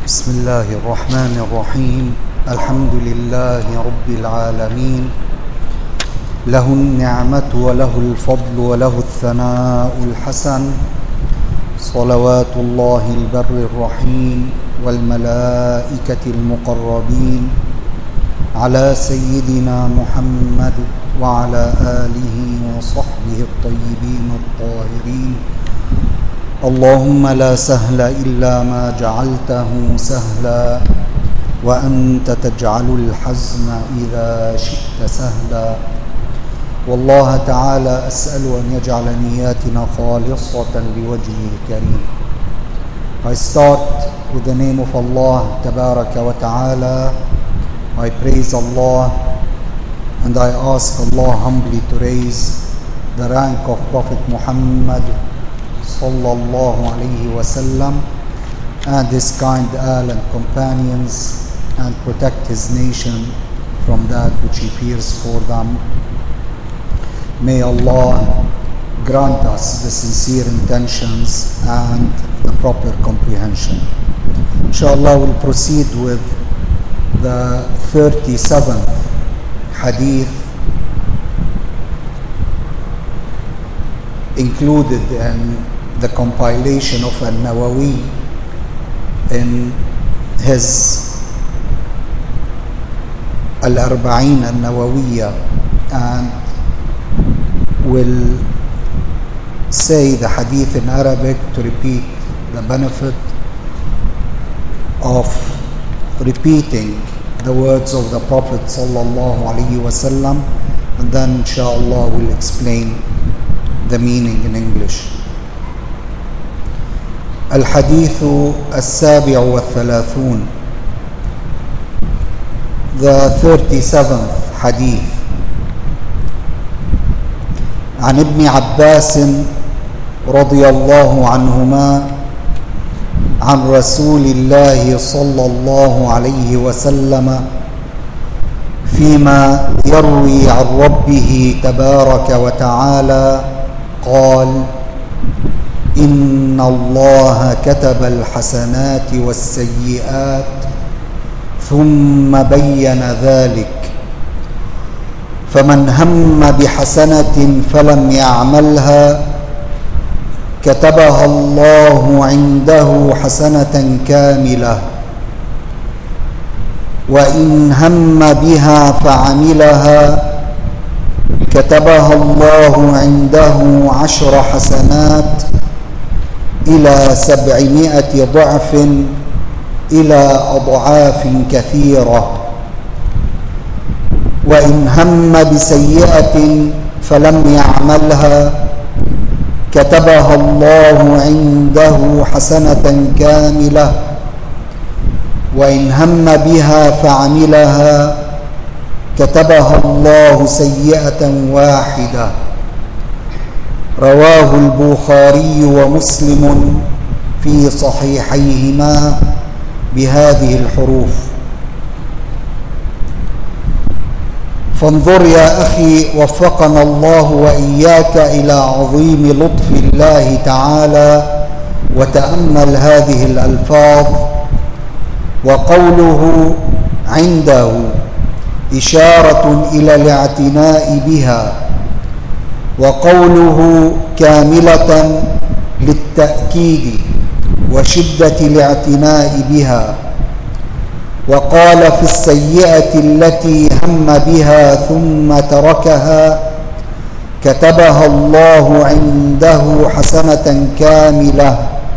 بسم الله الرحمن الرحيم. الحمد لله رب العالمين، له النعمة وله الفضل وله الثناء الحسن، صلوات الله البر الرحيم والملائكة المقربين على سيدنا محمد وعلى آله وصحبه الطيبين الطاهرين. اللهم لا سهل إلا ما جعلته سهلا، وأنت تجعل الحزن إذا شئت سهلا. والله تعالى أسأل أن يجعل نياتنا خالصة لوجهه الكريم. I start with the name of Allah Tabaraka wa Ta'ala. I praise Allah and I ask Allah humbly to raise the rank of Prophet Muhammad sallallahu alayhi wa sallam and his kind al and companions, and protect his nation from that which he fears for them. May Allah grant us the sincere intentions and the proper comprehension. Inshallah, we'll proceed with the 37th hadith included in the compilation of An-Nawawi in his Al-Arba'in An-Nawawiyya, and will say the hadith in Arabic to repeat the benefit of repeating the words of the Prophet sallallahu alaihi wasallam, and then inshallah we'll explain the meaning in English. الحديث السابع والثلاثون, the 37th hadith. عن ابن عباس رضي الله عنهما عن رسول الله صلى الله عليه وسلم فيما يروي عن ربه تبارك وتعالى قال: إن الله كتب الحسنات والسيئات ثم بين ذلك، فمن هم بحسنة فلم يعملها كتبها الله عنده حسنة كاملة، وإن هم بها فعملها كتبها الله عنده 10 حسنات إلى 700 ضعف إلى أضعاف كثيرة، وإن هم بسيئة فلم يعملها كتبها الله عنده حسنة كاملة، وإن هم بها فعملها كتبها الله سيئة واحدة. رواه البخاري ومسلم في صحيحيهما بهذه الحروف. فانظر يا أخي وفقنا الله وإياك إلى عظيم لطف الله تعالى، وتأمل هذه الألفاظ. وقوله عنده إشارة إلى الاعتناء بها، وقوله كاملة للتأكيد وشدة الاعتناء بها. وقال في السيئة التي هم بها ثم تركها كتبها الله عنده حسنة كاملة،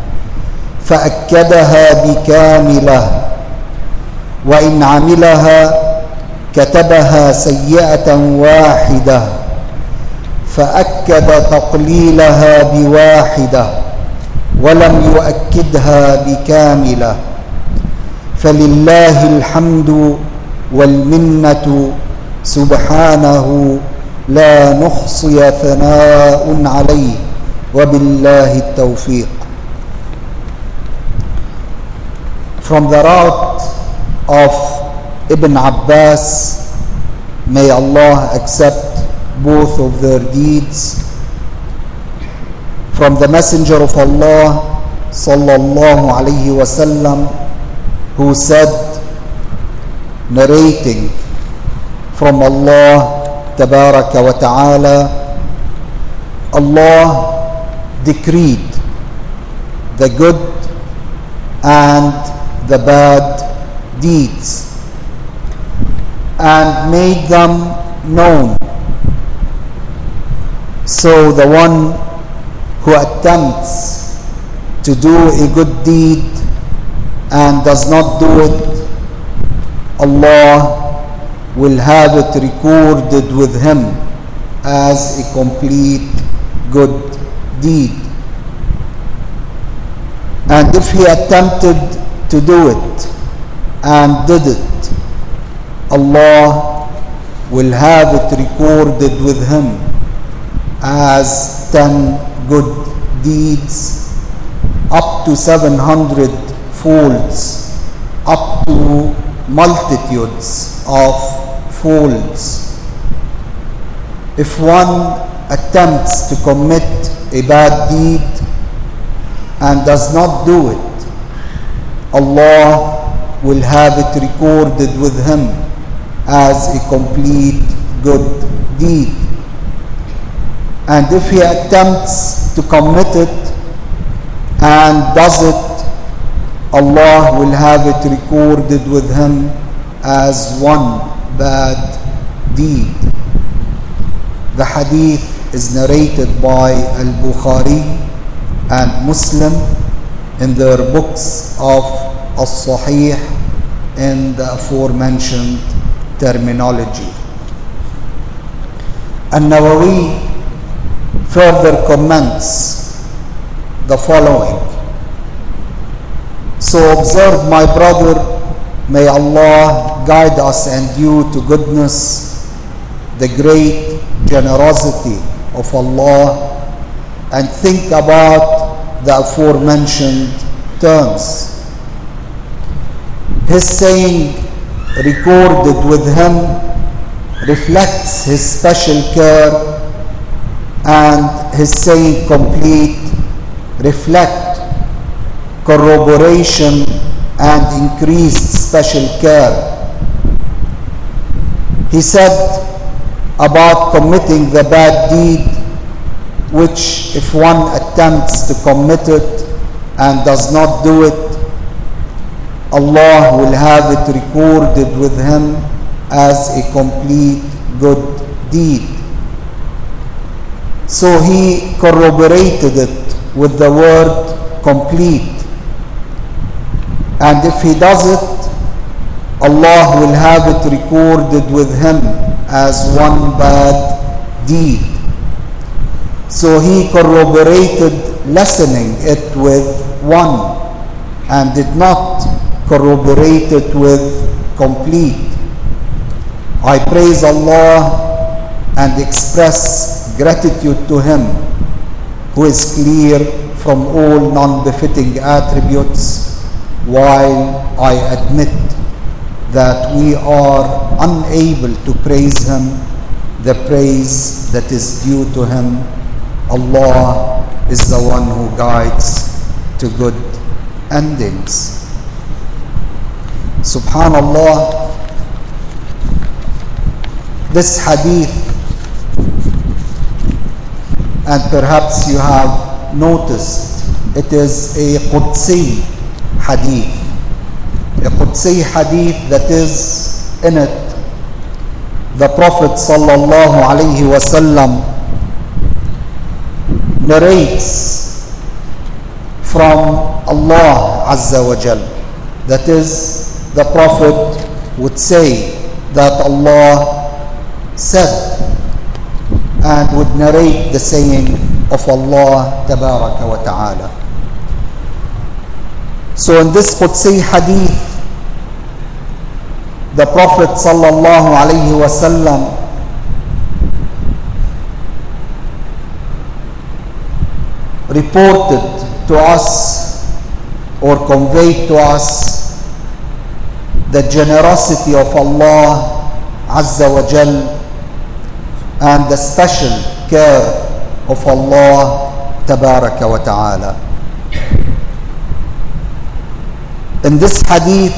فأكدها بكاملة. وإن عملها كتبها سيئة واحدة، فأكد تقليلها بواحدة ولم يؤكدها بكاملة. فلله الحمد والمنة سبحانه، لا نحصي ثناء عليه، وبالله التوفيق. From the route of Ibn Abbas, may Allah accept both of their deeds, from the Messenger of Allah sallallahu alayhi wasallam, who said, narrating from Allah Tabaraka wa Ta'ala, Allah decreed the good and the bad deeds and made them known. So the one who attempts to do a good deed and does not do it, Allah will have it recorded with him as a complete good deed. And if he attempted to do it and did it, Allah will have it recorded with him as 10 good deeds, up to 700 folds, up to multitudes of folds. If one attempts to commit a bad deed and does not do it, Allah will have it recorded with him as a complete good deed. And if he attempts to commit it and does it, Allah will have it recorded with him as one bad deed. The hadith is narrated by Al-Bukhari and Muslim in their books of As-Sahih in the aforementioned terminology. An-Nawawi further comments the following. So observe, my brother, may Allah guide us and you to goodness, the great generosity of Allah, and think about the aforementioned terms. His saying recorded with him reflects his special care, and his saying complete reflect corroboration and increased special care. He said about committing the bad deed, which if one attempts to commit it and does not do it, Allah will have it recorded with him as a complete good deed. So he corroborated it with the word complete. And if he does it, Allah will have it recorded with him as one bad deed. So he corroborated lessening it with one and did not corroborate it with complete. I praise Allah and express gratitude to him who is clear from all non-befitting attributes, while I admit that we are unable to praise him the praise that is due to him. Allah is the one who guides to good endings. Subhanallah, this hadith, and perhaps you have noticed, it is a Qudsi hadith. A Qudsi hadith that is in it, the Prophet sallallahu alaihi wasallam narrates from Allah Azza wa Jal. That is, the Prophet would say that Allah said, and would narrate the saying of Allah Tabaraka wa Ta'ala. So in this Qudsi hadith, the Prophet sallallahu alaihi wasallam reported to us or conveyed to us the generosity of Allah Azza wa Jal and the special care of Allah Tabaraka wa Ta'ala. In this hadith,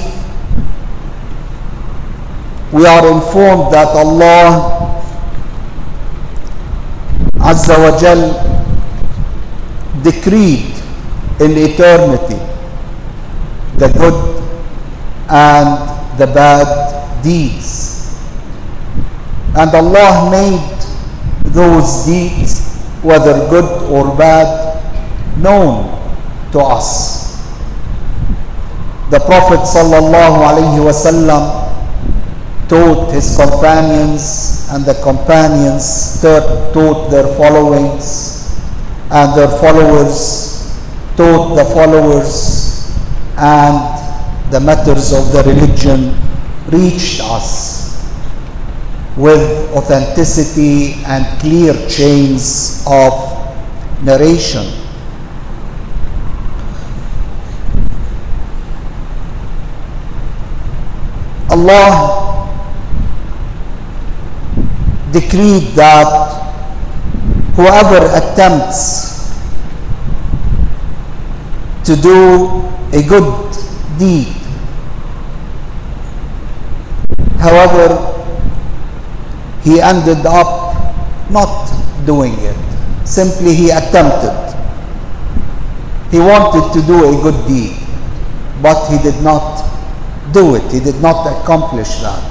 we are informed that Allah Azza wa Jal decreed in eternity the good and the bad deeds. And Allah made those deeds, whether good or bad, known to us. The Prophet ﷺ taught his companions, and the companions taught their followings, and their followers taught the followers, and the matters of the religion reached us with authenticity and clear chains of narration. Allah decreed that whoever attempts to do a good deed, however, he ended up not doing it. Simply he attempted. He wanted to do a good deed, but he did not do it. He did not accomplish that.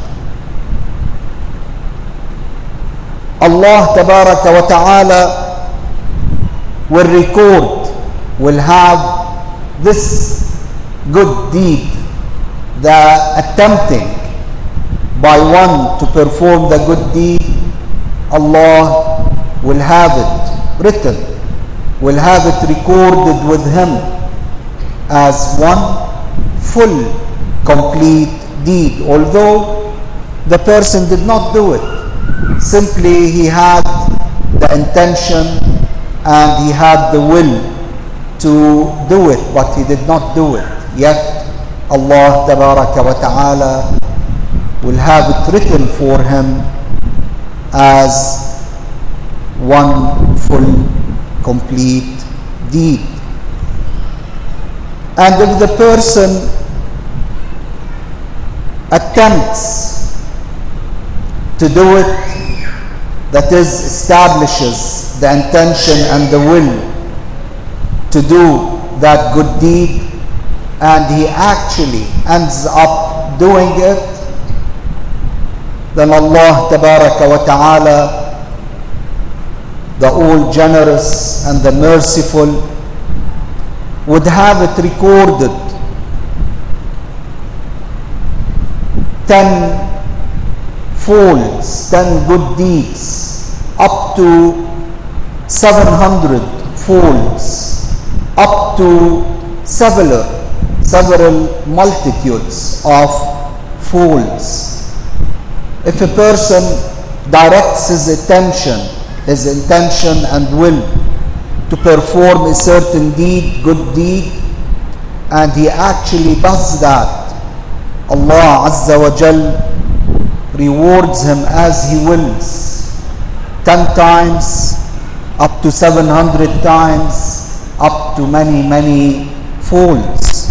Allah Tabaraka wa Ta'ala will record, will have this good deed, the attempting by one to perform the good deed. Allah will have it written, will have it recorded with him as one full, complete deed, although the person did not do it. Simply he had the intention and he had the will to do it, but he did not do it. Yet Allah Tabaraka wa Ta'ala will have it written for him as one full, complete deed. And if the person attempts to do it, that is, establishes the intention and the will to do that good deed, and he actually ends up doing it, then Allah Tabaraka wa Ta'ala, the all generous and the merciful, would have it recorded 10 folds, 10 good deeds, up to 700 folds, up to several multitudes of folds. If a person directs his intention and will to perform a certain deed, good deed, and he actually does that, Allah Azza wa Jal rewards him as he wills, 10 times, up to 700 times, up to many folds.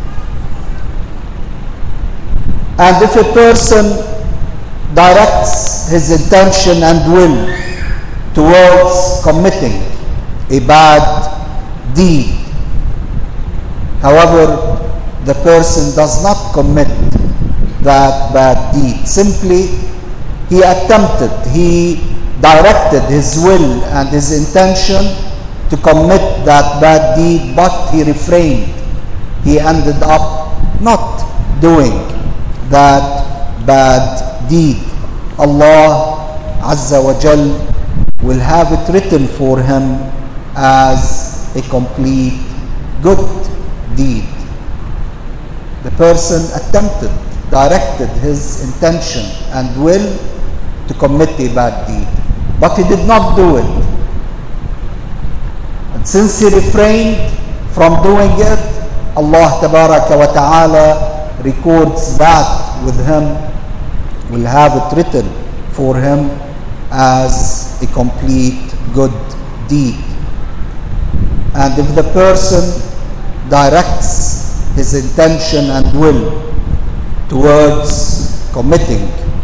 And if a person directs his intention and will towards committing a bad deed, however, the person does not commit that bad deed. Simply, he attempted, he directed his will and his intention to commit that bad deed, but he refrained. He ended up not doing that bad deed. Allah Azza wa Jal will have it written for him as a complete good deed. The person attempted, directed his intention and will to commit a bad deed, but he did not do it. And since he refrained from doing it, Allah Tabaraka wa Ta'ala records that with him, will have it written for him as a complete good deed. And if the person directs his intention and will towards committing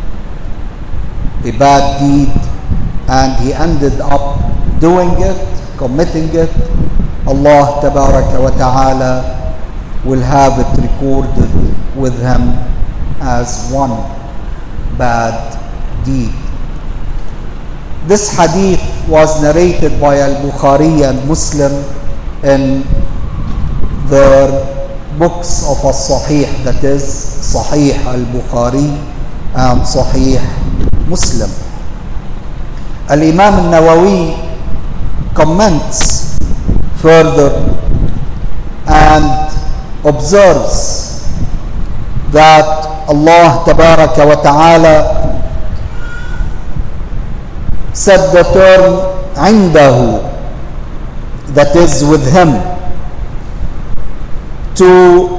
a bad deed, and he ended up doing it, committing it, Allah Tabaraka wa Ta'ala will have it recorded with him as one bad deed. This hadith was narrated by Al-Bukhari and Muslim in their books of As-Sahih, that is Sahih Al-Bukhari and Sahih Muslim. Al-Imam Al-Nawawi comments further and observes that Allah Tabaraka wa Ta'ala said the term عِنْدَهُ, that is with him, to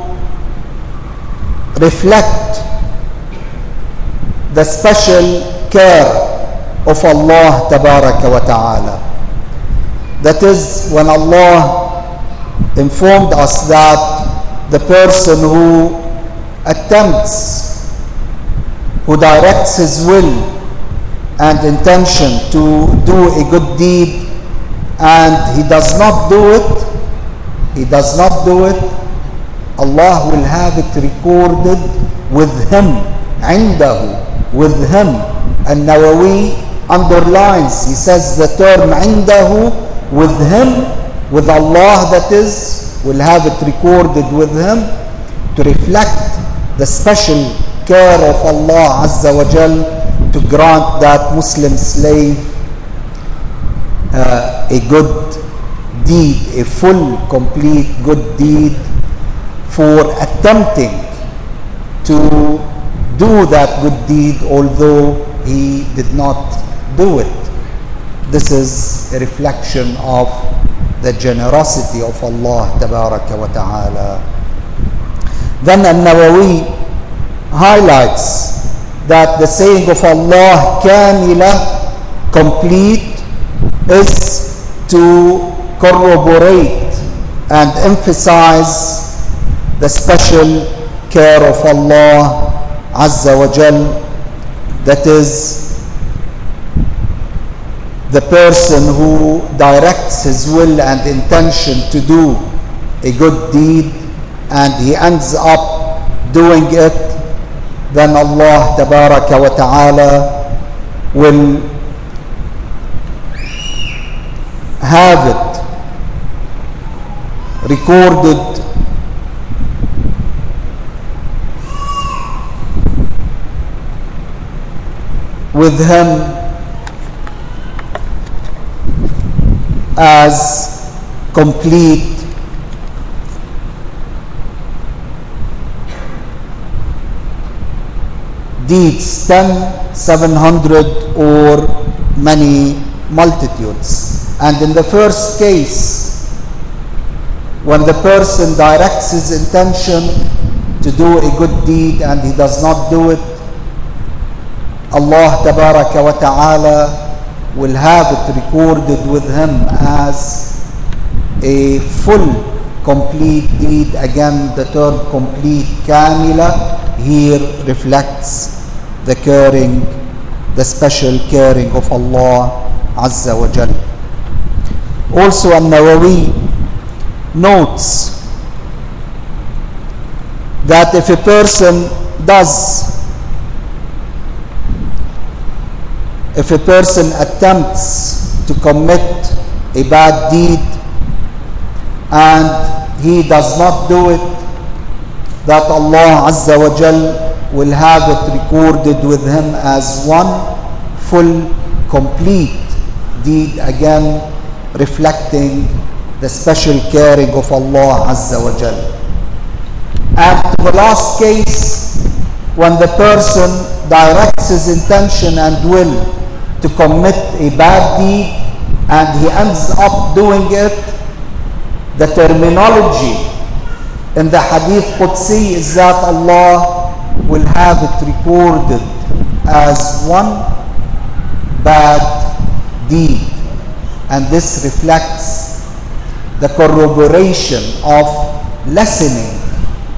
reflect the special care of Allah Tabaraka wa Ta'ala. That is, when Allah informed us that the person who attempts, who directs his will and intention to do a good deed and he does not do it, Allah will have it recorded with him, عِنْدَهُ, with him. And Nawawi underlines, he says the term عِنْدَهُ, with him, with Allah, that is, will have it recorded with him, to reflect the special care of Allah Azza wa Jal to grant that Muslim slave a good deed, a full, complete good deed, for attempting to do that good deed although he did not do it. This is a reflection of the generosity of Allah Tabaraka wa Ta'ala. Then An-Nawawi highlights that the saying of Allah, Kamila, complete, is to corroborate and emphasize the special care of Allah Azza wa Jal. That is, the person who directs his will and intention to do a good deed and he ends up doing it, then Allah Tabaraka wa Ta'ala will have it recorded with him as complete deeds, 10, 700 or many multitudes. And in the first case, when the person directs his intention to do a good deed and he does not do it, Allah Tabaraka wa Ta'ala will have it recorded with him as a full, complete deed. Again, the term complete, Kamila, here reflects the caring, the special caring of Allah Azza wa Jal. Also, An-Nawawi notes that if a person attempts to commit a bad deed and he does not do it, that Allah Azza wa Jal will have it recorded with him as one full, complete deed, again reflecting the special caring of Allah Azza wa Jal. And the last case, when the person directs his intention and will to commit a bad deed and he ends up doing it, the terminology in the Hadith Qudsi is that Allah will have it recorded as one bad deed. And this reflects the corroboration of lessening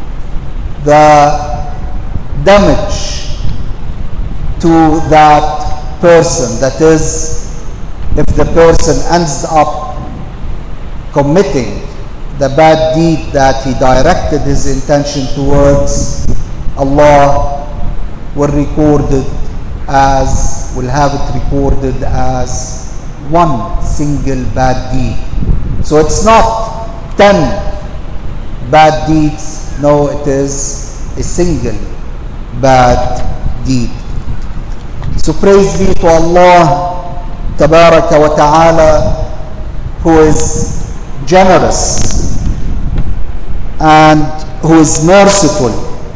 the damage to that person. That is, if the person ends up committing the bad deed that he directed his intention towards, Allah will have it recorded as one single bad deed. So it's not 10 bad deeds, no, it is a single bad deed. So praise be to Allah Tabaraka wa Ta'ala, who is generous and who is merciful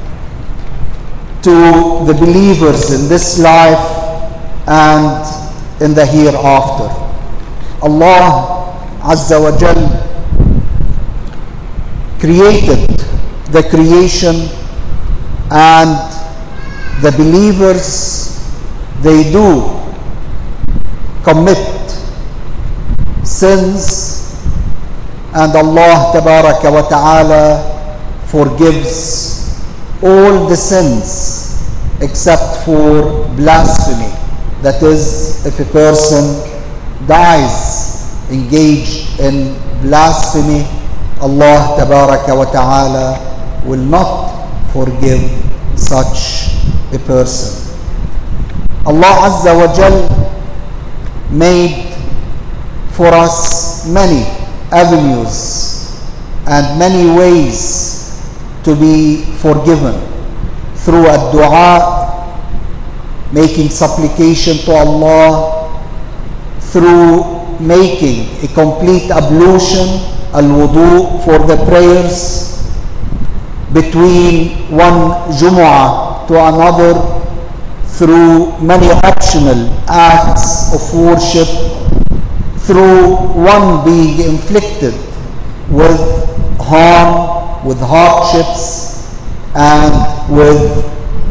to the believers in this life and in the hereafter. Allah Azza wa Jal created the creation, and the believers, they do commit sins, and Allah Tabaraka wa Ta'ala forgives all the sins except for blasphemy. That is, if a person dies engaged in blasphemy, Allah Tabaraka wa Ta'ala will not forgive such a person. Allah Azza wa Jal made for us many avenues and many ways to be forgiven, through a dua, making supplication to Allah, through making a complete ablution, al-wudu, for the prayers, between one Jumu'ah to another, through many optional acts of worship, through one being inflicted with harm, with hardships, and with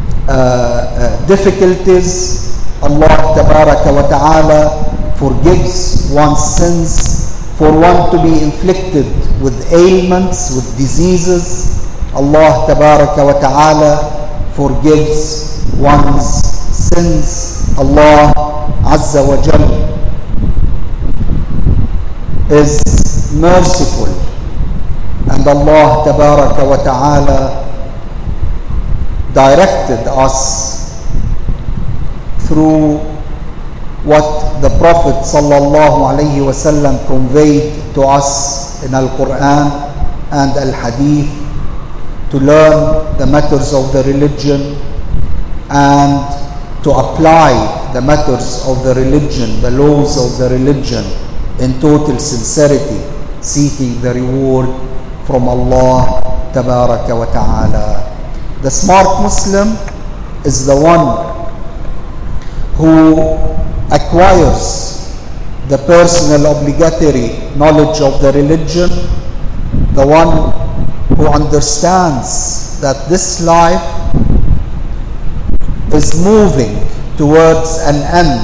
difficulties. Allah Tabaraka wa Ta'ala forgives one's sins. For one to be inflicted with ailments, with diseases, Allah Tabaraka wa Ta'ala forgives one's sins. Allah Azza wa Jal is merciful, and Allah Tabaraka wa Ta'ala directed us through what the Prophet sallallahu alaihi wasallam conveyed to us in Al-Quran and Al-Hadith, to learn the matters of the religion and to apply the matters of the religion, the laws of the religion, in total sincerity, seeking the reward from Allah Tabaraka wa Ta'ala. The smart Muslim is the one who acquires the personal obligatory knowledge of the religion, the one who understands that this life is moving towards an end,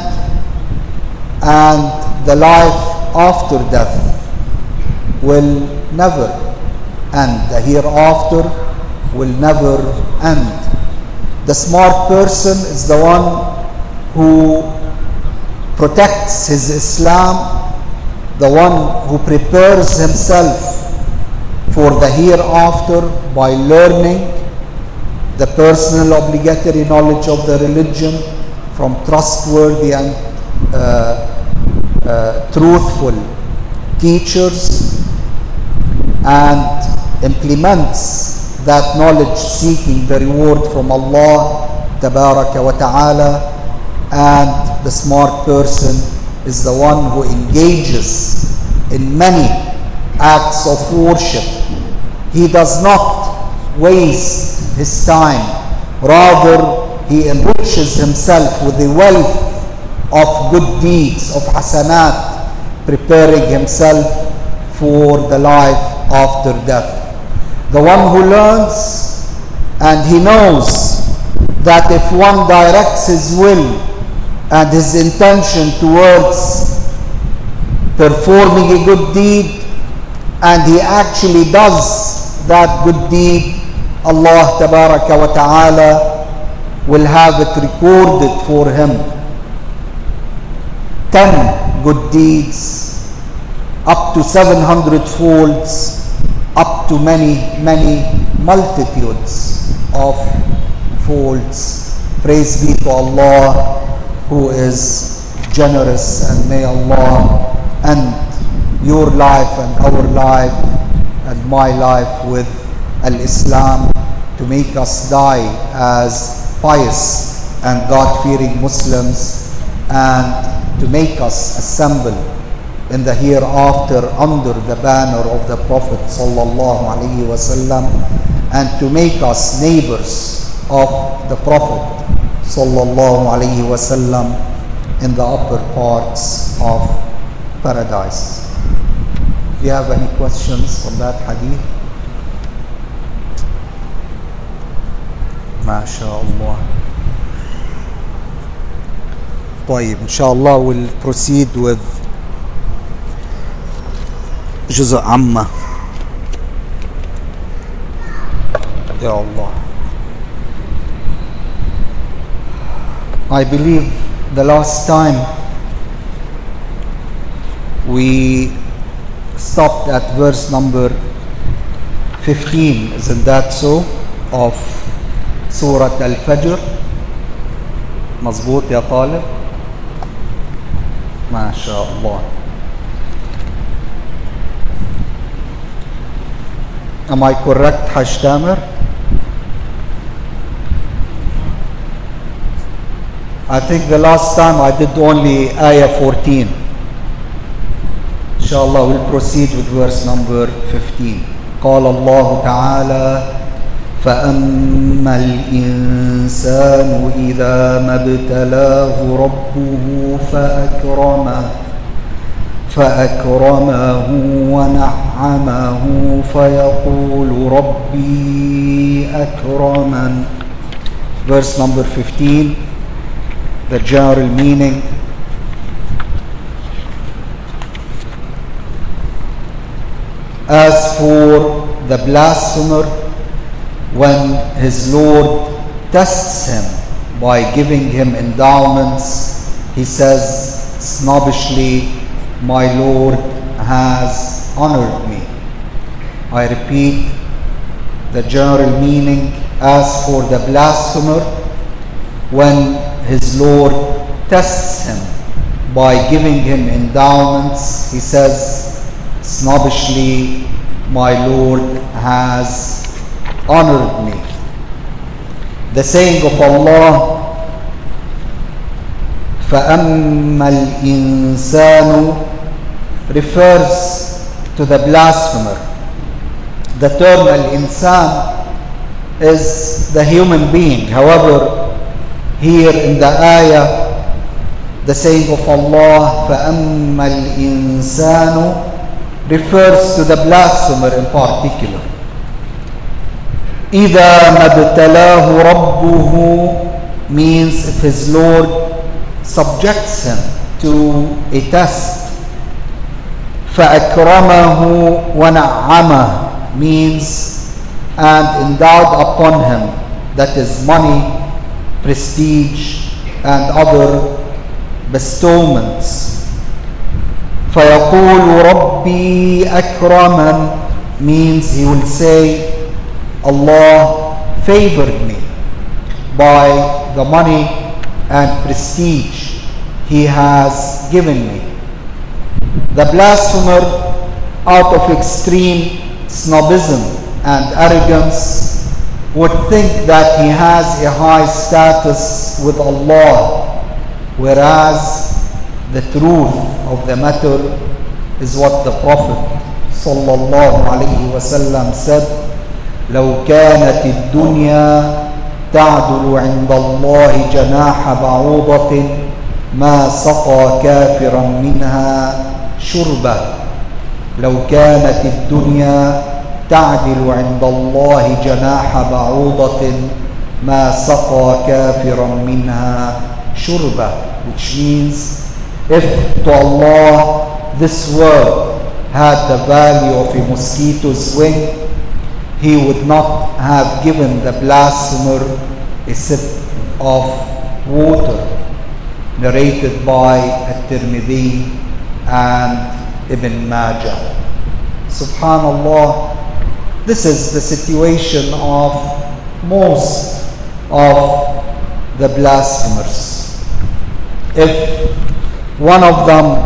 and the life after death will never end. The hereafter will never end. The smart person is the one who protects his Islam, the one who prepares himself for the hereafter by learning the personal obligatory knowledge of the religion from trustworthy and truthful teachers, and implements that knowledge seeking the reward from Allah Tabaraka wa Ta'ala. And the smart person is the one who engages in many acts of worship. He does not waste his time, rather he enriches himself with the wealth of good deeds, of hasanat, preparing himself for the life after death. The one who learns and he knows that if one directs his will and his intention towards performing a good deed, and he actually does that good deed, Allah Tabaraka wa Ta'ala will have it recorded for him. 10 good deeds, up to 700 folds, up to many multitudes of folds. Praise be to Allah who is generous, and may Allah end your life and our life and my life with Al-Islam, to make us die as pious and God-fearing Muslims, and to make us assemble in the hereafter under the banner of the Prophet sallallahu alaihi wasallam, and to make us neighbors of the Prophet sallallahu alaihi wasallam in the upper parts of paradise. Do you have any questions on that hadith? MashaAllah. طيب, inshallah we'll proceed with جزء عامة. Ya Allah. I believe the last time we stopped at verse number 15, isn't that so, of Surah Al-Fajr? مظبوط يا طالب؟ ما شاء الله. Am I correct, Hajj Tamer? I think the last time I did only ayah 14. Inshallah we'll proceed with verse number 15. قال الله تعالى فأما الإنسان إذا ما ابتلاه ربه فأكرمه ونعمه فيقول ربي أكرمن. Verse number 15, the general meaning. As for the blasphemer, when his Lord tests him by giving him endowments, he says snobbishly, my Lord has honored me. I repeat the general meaning. As for the blasphemer, when his Lord tests him by giving him endowments, he says snobbishly, my Lord has honored me. The saying of Allah, فَأَمَّا الْإِنسَانُ, refers to the blasphemer. The term al-insan is the human being. However, here in the ayah, the saying of Allah, فَأَمَّا الْإِنسَانُ, refers to the blasphemer in particular. إِذَا مَا ابْتَلَاهُ رَبُّهُ means if his Lord subjects him to a test. فَأَكْرَمَهُ وَنَعَّمَهُ means and endowed upon him, that is money, prestige and other bestowments. فَيَقُولُ رَبِّي أَكْرَمَنْ means he will say, Allah favored me by the money and prestige he has given me. The blasphemer, out of extreme snobism and arrogance, would think that he has a high status with Allah, whereas the truth of the matter is what the Prophet sallallahu alaihi wasallam said, لو كانت الدنيا تعدل عند الله جناح بعوضة ما سقى كافرا منها شربة. لو كانت الدنيا تعدل عند الله جناح بعوضة ما سقى كافرا منها شربة, which means if to Allah this world had the value of a mosquito's wing, He would not have given the blasphemer a sip of water, narrated by At-Tirmidhi and Ibn Majah. Subhanallah, this is the situation of most of the blasphemers. If one of them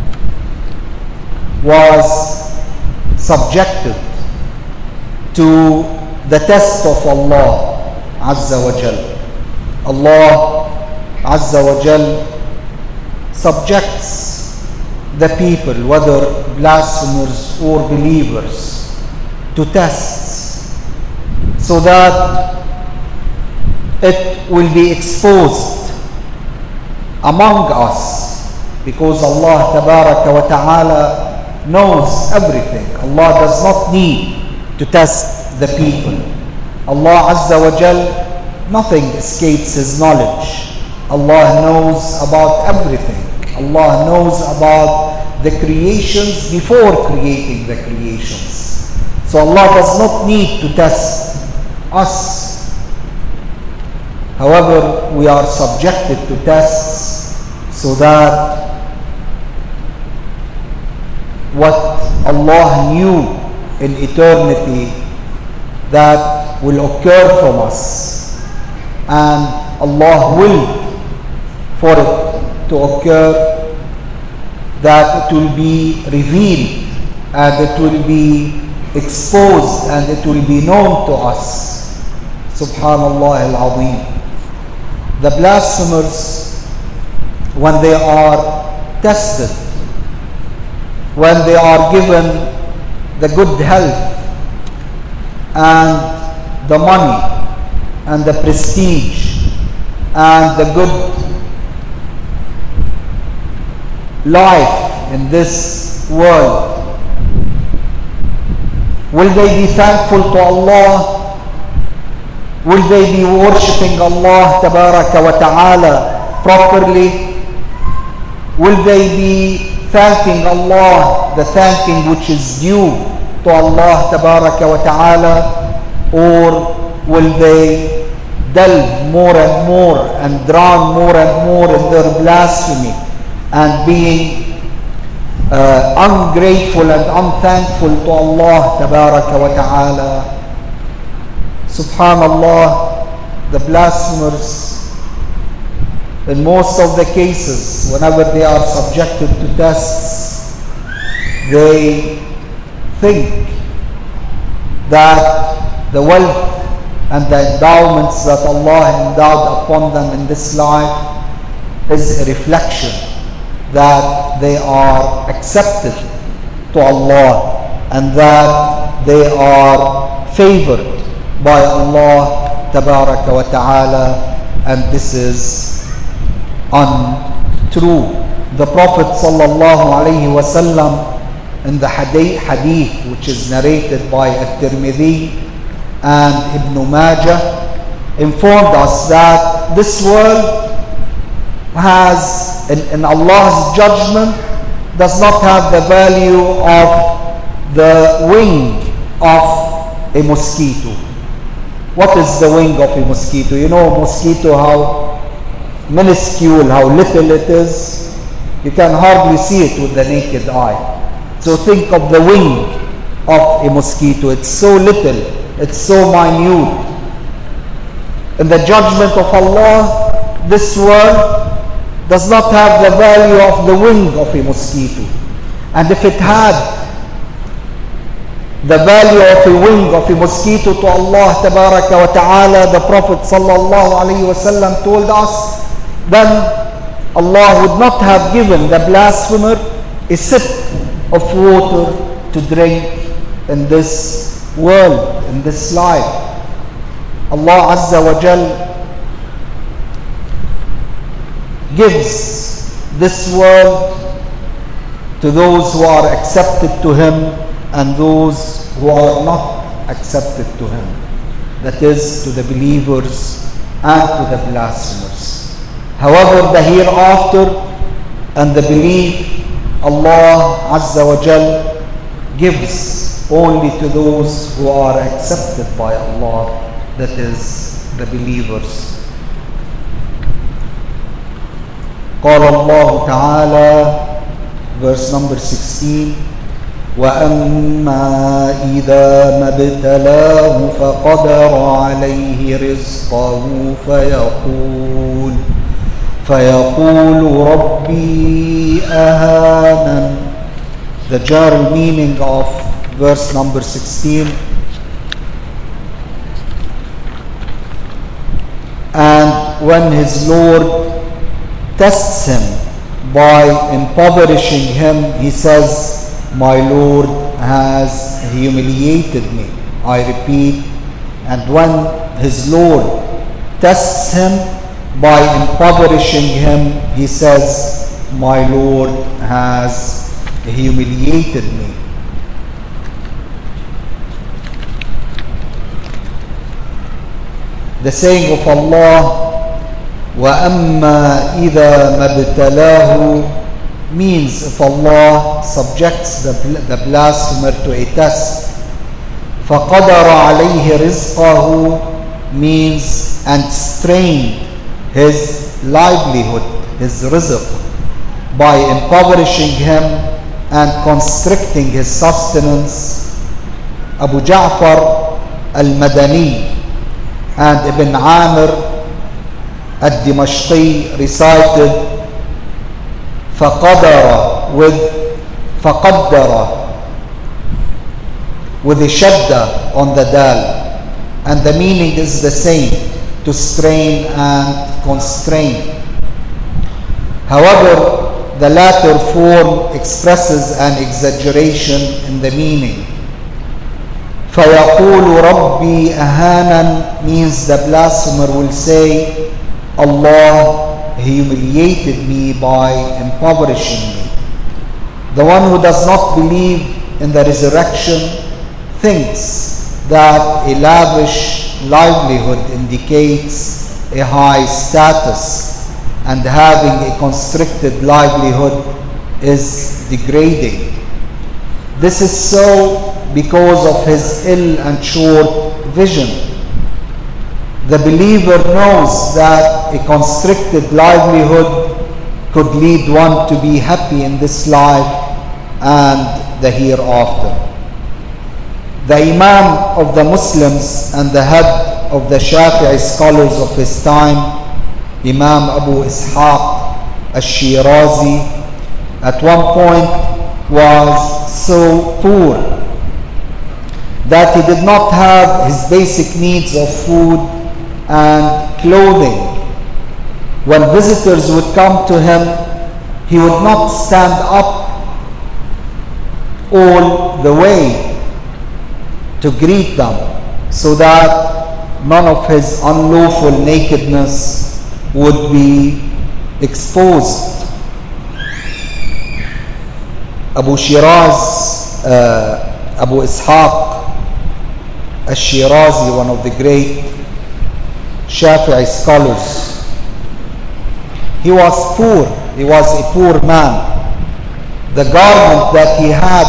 was subjected to the test of Allah Azza wa Jal, Allah Azza wa Jal subjects the people, whether blasphemers or believers, to tests so that it will be exposed among us, because Allah Tabaraka wa Ta'ala knows everything. Allah does not need to test the people. Allah Azza wa Jal, nothing escapes His knowledge. Allah knows about everything. Allah knows about the creations before creating the creations. So Allah does not need to test us. However, we are subjected to tests so that what Allah knew in eternity that will occur from us, and Allah willed for it to occur, that it will be revealed and it will be exposed and it will be known to us. Subhanallah al-Azim. The blasphemers, when they are tested, when they are given the good health and the money and the prestige and the good life in this world, will they be thankful to Allah? Will they be worshipping Allah Tabaraka wa Ta'ala properly? Will they be thanking Allah, the thanking which is due to Allah Tabaraka wa Ta'ala? Or will they delve more and more and drown more and more in their blasphemy and being ungrateful and unthankful to Allah Tabaraka wa Ta'ala? Subhanallah, the blasphemers, in most of the cases, whenever they are subjected to tests, they think that the wealth and the endowments that Allah endowed upon them in this life is a reflection that they are accepted to Allah and that they are favored by Allah Tabaraka wa Ta'ala, and this is untrue. The Prophet Sallallahu Alaihi Wasallam, in the hadith which is narrated by At-Tirmidhi and Ibn Majah, informed us that this world has, in Allah's judgment, does not have the value of the wing of a mosquito. What is the wing of a mosquito? You know, a mosquito, how minuscule, how little it is. You can hardly see it with the naked eye. So think of the wing of a mosquito. It's so little, it's so minute. In the judgment of Allah, this world does not have the value of the wing of a mosquito. And if it had the value of a wing of a mosquito to Allah Tabaraka wa Ta'ala, the Prophet Sallallahu Alaihi Wasallam told us, then Allah would not have given the blasphemer a sip of water to drink in this world, in this life. Allah Azza wa Jal gives this world to those who are accepted to Him and those who are not accepted to Him. That is, to the believers and to the blasphemers. However, the hereafter and the belief, Allah Azza wa Jal gives only to those who are accepted by Allah, that is, the believers. قال الله تعالى, verse number 16, وَأَمَّا إِذَا مَا ابْتَلَاهُ فَقَدَرَ عَلَيْهِ رِزْقَهُ فيقول ربي أهانن. The general meaning of verse number 16. And when his Lord tests him by impoverishing him, he says, my Lord has humiliated me. I repeat, and when his Lord tests him by impoverishing him, he says, my Lord has humiliated me. The saying of Allah, وَأَمَّا إِذَا مَا ابْتَلَاهُ, means if Allah subjects the blasphemer to a test. فَقَدَرَ عَلَيْهِ رِزْقَهُ means and strained his livelihood, his rizq, by impoverishing him and constricting his sustenance. Abu Ja'far al-Madani and Ibn Amir al-Dimashqi recited فَقَدَرَ with a shadda on the dal, and the meaning is the same, to strain and constrain. However, the latter form expresses an exaggeration in the meaning. فَيَقُولُ رَبِّي أَهَانًا means the blasphemer will say, Allah humiliated me by impoverishing me. The one who does not believe in the resurrection thinks that a lavish livelihood indicates a high status, and having a constricted livelihood is degrading. This is so because of his ill and short vision. The believer knows that a constricted livelihood could lead one to be happy in this life and the hereafter. The Imam of the Muslims and the head of the Shafi'i scholars of his time, Imam Abu Ishaq al-Shirazi, at one point was so poor that he did not have his basic needs of food and clothing. When visitors would come to him, he would not stand up all the way to greet them, so that none of his unlawful nakedness would be exposed. Abu Ishaq al-Shirazi, one of the great Shafi'i scholars, he was poor. He was a poor man. The garment that he had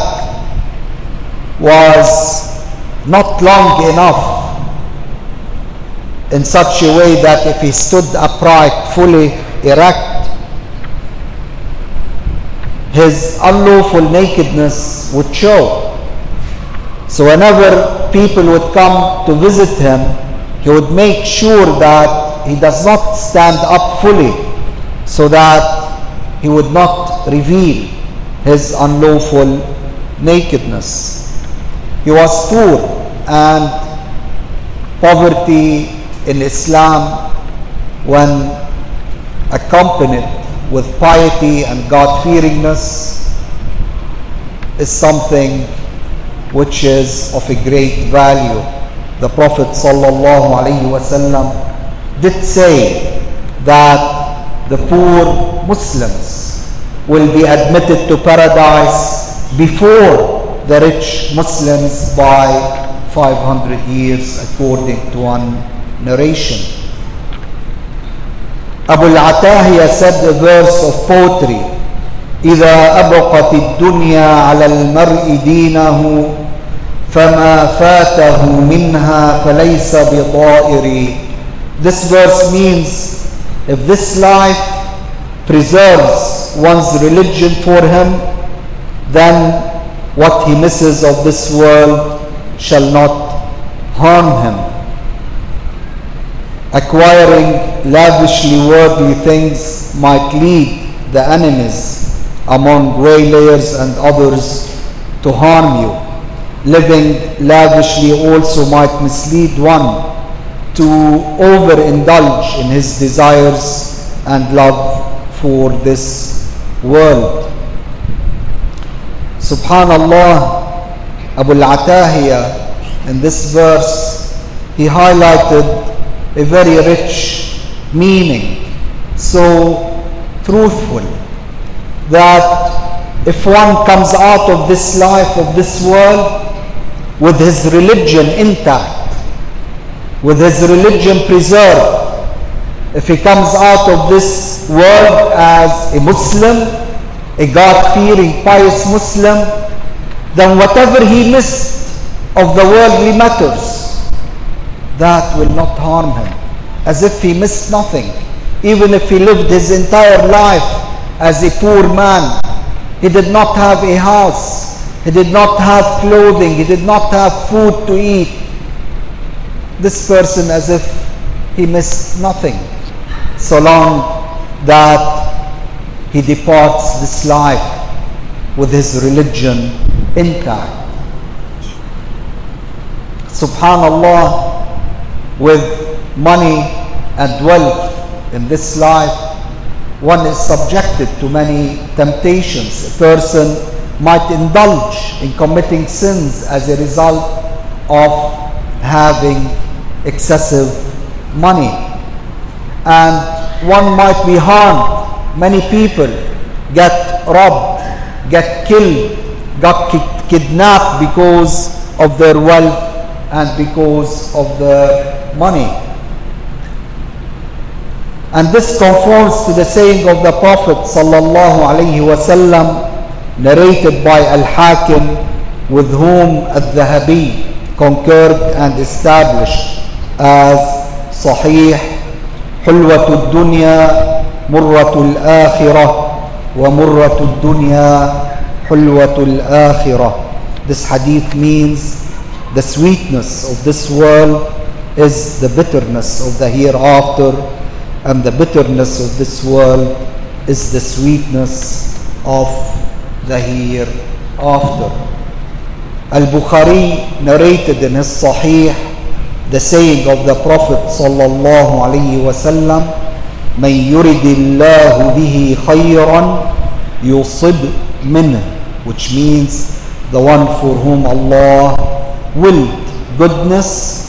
was not long enough, in such a way that if he stood upright, fully erect, his unlawful nakedness would show. So whenever people would come to visit him, he would make sure that he does not stand up fully, so that he would not reveal his unlawful nakedness. He was poor, and poverty in Islam, when accompanied with piety and God-fearingness, is something which is of a great value. The Prophet ﷺ did say that the poor Muslims will be admitted to paradise before the rich Muslims by 500 years, according to one narration. Abu al-Atahiya said a verse of poetry, إِذَا أَبْقَتِ الدُّنْيَا عَلَى الْمَرْءِ دِينَهُ فما فاته منها فليس بطائر. This verse means if this life preserves one's religion for him, then what he misses of this world shall not harm him. Acquiring lavishly worldly things might lead the enemies among grey layers and others to harm you. Living lavishly also might mislead one to overindulge in his desires and love for this world. Subhanallah, Abu al-Atahiya in this verse, he highlighted a very rich meaning, so truthful, that if one comes out of this life, of this world, with his religion intact, with his religion preserved, if he comes out of this world as a Muslim, a God-fearing, pious Muslim, then whatever he missed of the worldly matters, that will not harm him, as if he missed nothing. Even if he lived his entire life as a poor man, he did not have a house, he did not have clothing, he did not have food to eat. This person as if he missed nothing, so long that he departs this life with his religion intact. Subhanallah, with money and wealth in this life, one is subjected to many temptations. A person might indulge in committing sins as a result of having excessive money, and one might be harmed. Many people get robbed, get killed, got kidnapped because of their wealth and because of their money. And this conforms to the saying of the Prophet sallallahu alaihi wasallam, narrated by Al-Hakim, with whom Al-Dhahabi concurred and established as Sahih: Hulwatu dunya murratu al-akhirah wa murratu dunya hulwatu al-akhirah. This hadith means the sweetness of this world is the bitterness of the hereafter, and the bitterness of this world is the sweetness of the hereafter. Al-Bukhari narrated in his Sahih the saying of the Prophet sallallahu alaihi wasallam, "Man yuridillahu bihi khayran yusib minh," which means the one for whom Allah willed goodness,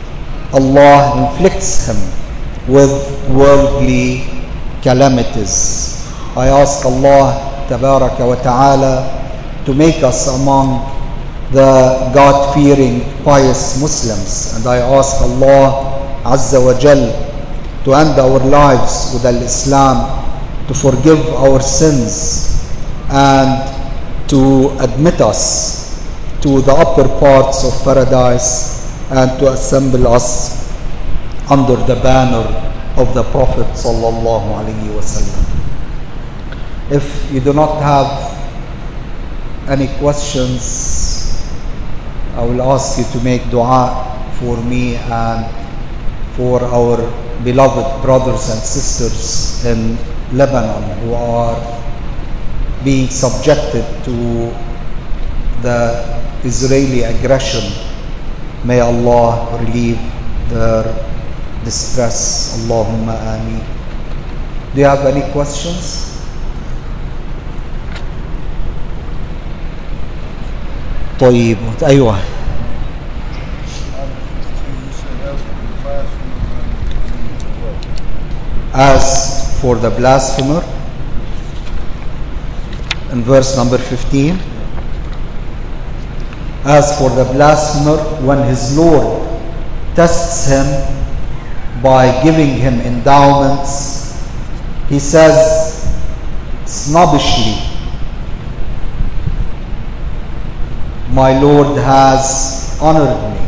Allah inflicts him with worldly calamities. I ask Allah tabaraka wa ta'ala to make us among the God-fearing, pious Muslims, and I ask Allah Azza wa Jal to end our lives with Al-Islam, to forgive our sins, and to admit us to the upper parts of paradise, and to assemble us under the banner of the Prophet sallallahu alaihi wasallam. If you do not have any questions, I will ask you to make dua for me and for our beloved brothers and sisters in Lebanon who are being subjected to the Israeli aggression. May Allah relieve their distress. Allahumma ameen. Do you have any questions? طيب أيوة. As for the blasphemer, in verse number 15, as for the blasphemer, when his Lord tests him by giving him endowments, he says snobbishly, my Lord has honored me.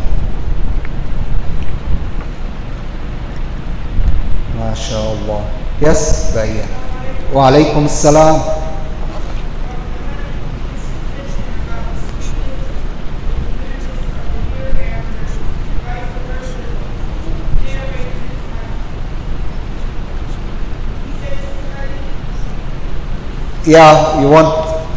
MashaAllah. Yes, Baya. Wa alaikum assalam. Yeah, you want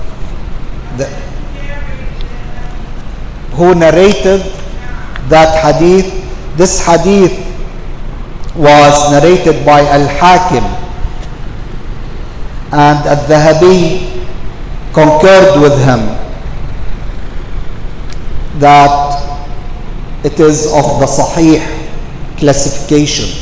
who narrated that hadith? This hadith was narrated by Al-Hakim, and Al-Dhahabi concurred with him that it is of the Sahih classification.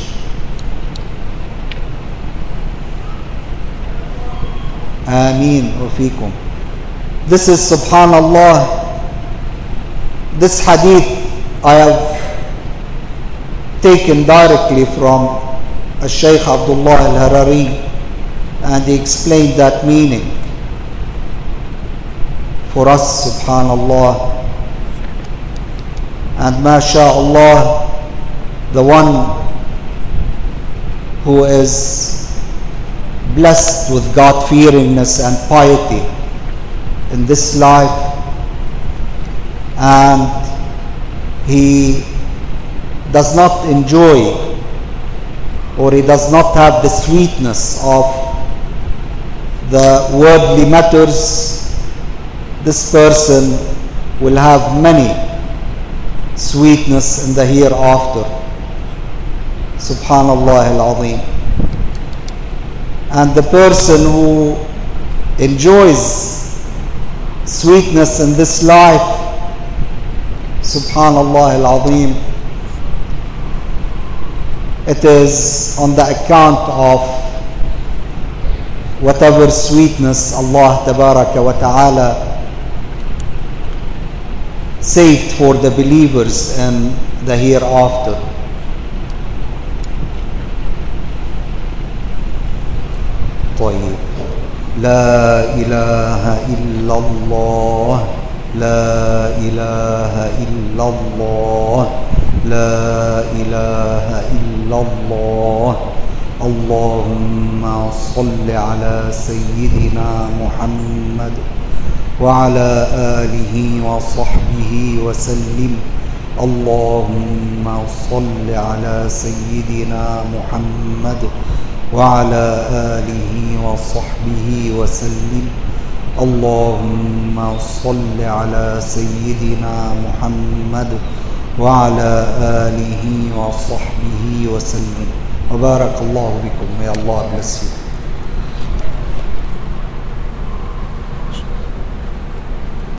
Ameen wa fikum. This is, subhanallah, this hadith I have taken directly from Shaykh Abdullah Al-Harari, and he explained that meaning for us, subhanallah. And mashallah, the one who is blessed with God-fearingness and piety in this life, and he does not enjoy, or he does not have the sweetness of the worldly matters, this person will have many sweetness in the hereafter. Subhanallah al-Azim. And the person who enjoys sweetness in this life, subhanallah al-Azim, it is on the account of whatever sweetness Allah tabaraka wa ta'ala saved for the believers in the hereafter. طيب. لا إله إلا الله، لا إله إلا الله، لا إله إلا الله. اللهم صل على سيدنا محمد وعلى آله وصحبه وسلم. اللهم صل على سيدنا محمد وعلى آله وصحبه وسلم. اللهم صل على سيدنا محمد وعلى آله وصحبه وسلم. وبارك الله بكم. May Allah bless you.